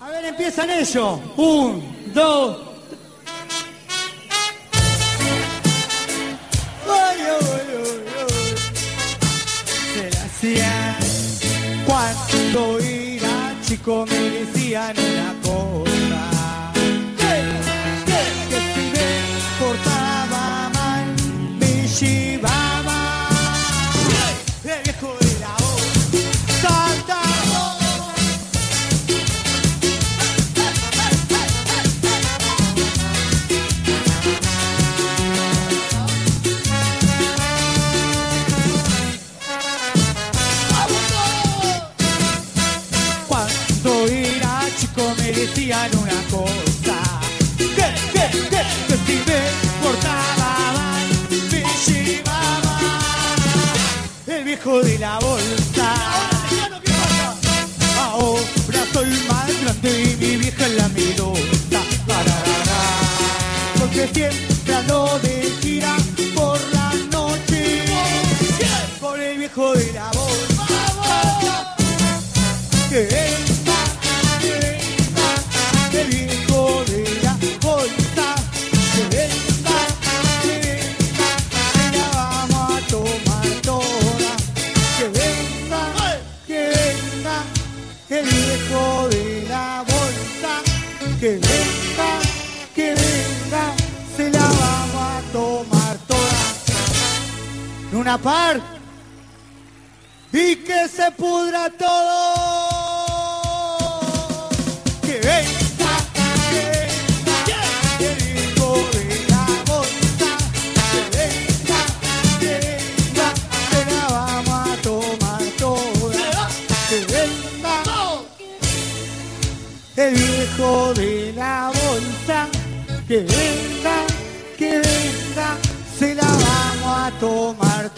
A ver, empiezan ellos. 1, 2. Se la hacían cuando era chico, me decían una cosa. Que si me portaba mal, me llevaba el viejo de la voz. Salta. Me decían una cosa, que si me portaba mal, me llevaba el viejo de la bolsa. Ahora soy más grande y mi vieja es la medusa. Porque siempre ando de gira por la noche con el viejo de la bolsa. Que el viejo de la bolsa, que venga, que la vamos a tomar toda. Que venga, el viejo de la bolsa, que venga, se la vamos a tomar toda. Una par y que se pudra todo. Que venga. El viejo de la bolsa, que venga, se la vamos a tomar